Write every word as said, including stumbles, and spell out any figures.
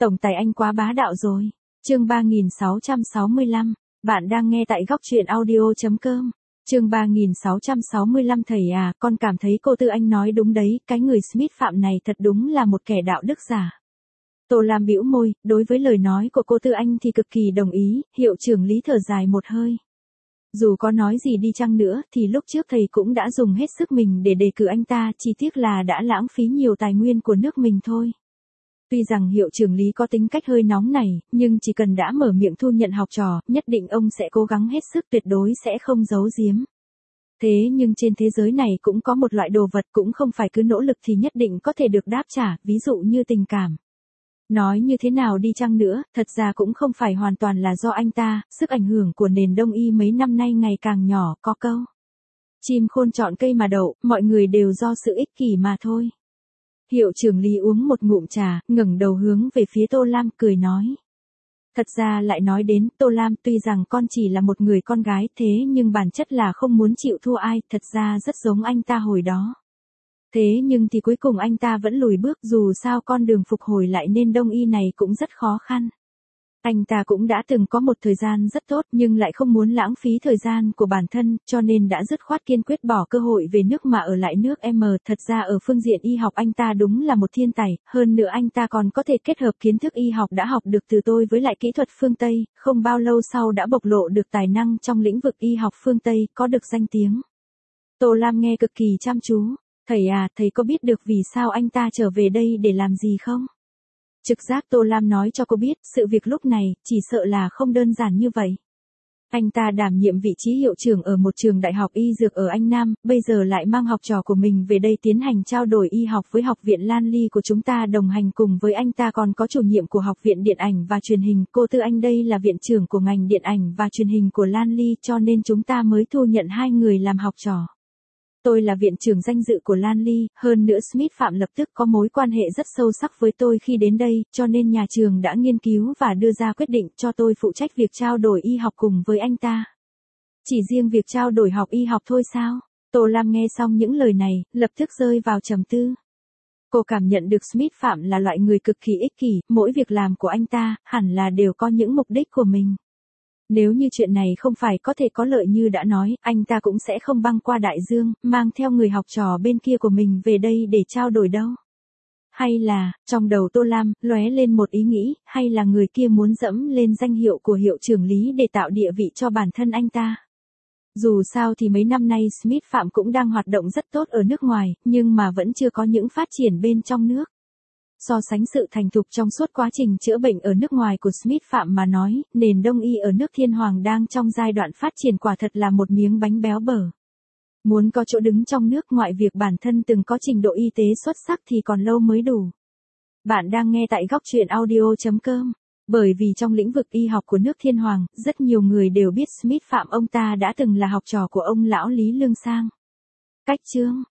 Tổng tài anh quá bá đạo rồi. Chương ba nghìn sáu trăm sáu mươi lăm. Bạn đang nghe tại góc truyện audio chấm com. Chương ba nghìn sáu trăm sáu mươi lăm. Thầy à, con cảm thấy cô Tư Anh nói đúng đấy, cái người Smith Phạm này thật đúng là một kẻ đạo đức giả. Tô Lam bĩu môi, đối với lời nói của cô Tư Anh thì cực kỳ đồng ý. Hiệu trưởng Lý thở dài một hơi. Dù có nói gì đi chăng nữa thì lúc trước thầy cũng đã dùng hết sức mình để đề cử anh ta, chỉ tiếc là đã lãng phí nhiều tài nguyên của nước mình thôi. Tuy rằng hiệu trưởng Lý có tính cách hơi nóng này, nhưng chỉ cần đã mở miệng thu nhận học trò, nhất định ông sẽ cố gắng hết sức, tuyệt đối sẽ không giấu giếm. Thế nhưng trên thế giới này cũng có một loại đồ vật cũng không phải cứ nỗ lực thì nhất định có thể được đáp trả, ví dụ như tình cảm. Nói như thế nào đi chăng nữa, thật ra cũng không phải hoàn toàn là do anh ta, sức ảnh hưởng của nền Đông y mấy năm nay ngày càng nhỏ, có câu. Chim khôn chọn cây mà đậu, mọi người đều do sự ích kỷ mà thôi. Hiệu trưởng Lý uống một ngụm trà, ngẩng đầu hướng về phía Tô Lam, cười nói. Thật ra lại nói đến, Tô Lam tuy rằng con chỉ là một người con gái thế nhưng bản chất là không muốn chịu thua ai, thật ra rất giống anh ta hồi đó. Thế nhưng thì cuối cùng anh ta vẫn lùi bước, dù sao con đường phục hồi lại nên Đông y này cũng rất khó khăn. Anh ta cũng đã từng có một thời gian rất tốt nhưng lại không muốn lãng phí thời gian của bản thân, cho nên đã dứt khoát kiên quyết bỏ cơ hội về nước mà ở lại nước M. Thật ra ở phương diện y học anh ta đúng là một thiên tài, hơn nữa anh ta còn có thể kết hợp kiến thức y học đã học được từ tôi với lại kỹ thuật phương Tây, không bao lâu sau đã bộc lộ được tài năng trong lĩnh vực y học phương Tây, có được danh tiếng. Tô Lam nghe cực kỳ chăm chú. Thầy à, thầy có biết được vì sao anh ta trở về đây để làm gì không? Trực giác Tô Lam nói cho cô biết, sự việc lúc này, chỉ sợ là không đơn giản như vậy. Anh ta đảm nhiệm vị trí hiệu trưởng ở một trường đại học y dược ở Anh Nam, bây giờ lại mang học trò của mình về đây tiến hành trao đổi y học với học viện Lan Ly của chúng ta, đồng hành cùng với anh ta còn có chủ nhiệm của học viện điện ảnh và truyền hình, cô Tư Anh đây là viện trưởng của ngành điện ảnh và truyền hình của Lan Ly, cho nên chúng ta mới thu nhận hai người làm học trò. Tôi là viện trưởng danh dự của Lan Ly, hơn nữa Smith Phạm lập tức có mối quan hệ rất sâu sắc với tôi khi đến đây, cho nên nhà trường đã nghiên cứu và đưa ra quyết định cho tôi phụ trách việc trao đổi y học cùng với anh ta. Chỉ riêng việc trao đổi học y học thôi sao? Tô Lam nghe xong những lời này, lập tức rơi vào trầm tư. Cô cảm nhận được Smith Phạm là loại người cực kỳ ích kỷ, mỗi việc làm của anh ta, hẳn là đều có những mục đích của mình. Nếu như chuyện này không phải có thể có lợi như đã nói, anh ta cũng sẽ không băng qua đại dương, mang theo người học trò bên kia của mình về đây để trao đổi đâu. Hay là, trong đầu Tô Lam, lóe lên một ý nghĩ, hay là người kia muốn dẫm lên danh hiệu của hiệu trưởng Lý để tạo địa vị cho bản thân anh ta. Dù sao thì mấy năm nay Smith Phạm cũng đang hoạt động rất tốt ở nước ngoài, nhưng mà vẫn chưa có những phát triển bên trong nước. So sánh sự thành thục trong suốt quá trình chữa bệnh ở nước ngoài của Smith Phạm mà nói, nền Đông y ở nước Thiên Hoàng đang trong giai đoạn phát triển quả thật là một miếng bánh béo bở. Muốn có chỗ đứng trong nước ngoại việc bản thân từng có trình độ y tế xuất sắc thì còn lâu mới đủ. Bạn đang nghe tại góc truyện audio chấm com. Bởi vì trong lĩnh vực y học của nước Thiên Hoàng, rất nhiều người đều biết Smith Phạm, ông ta đã từng là học trò của ông lão Lý Lương Sang. Cách chương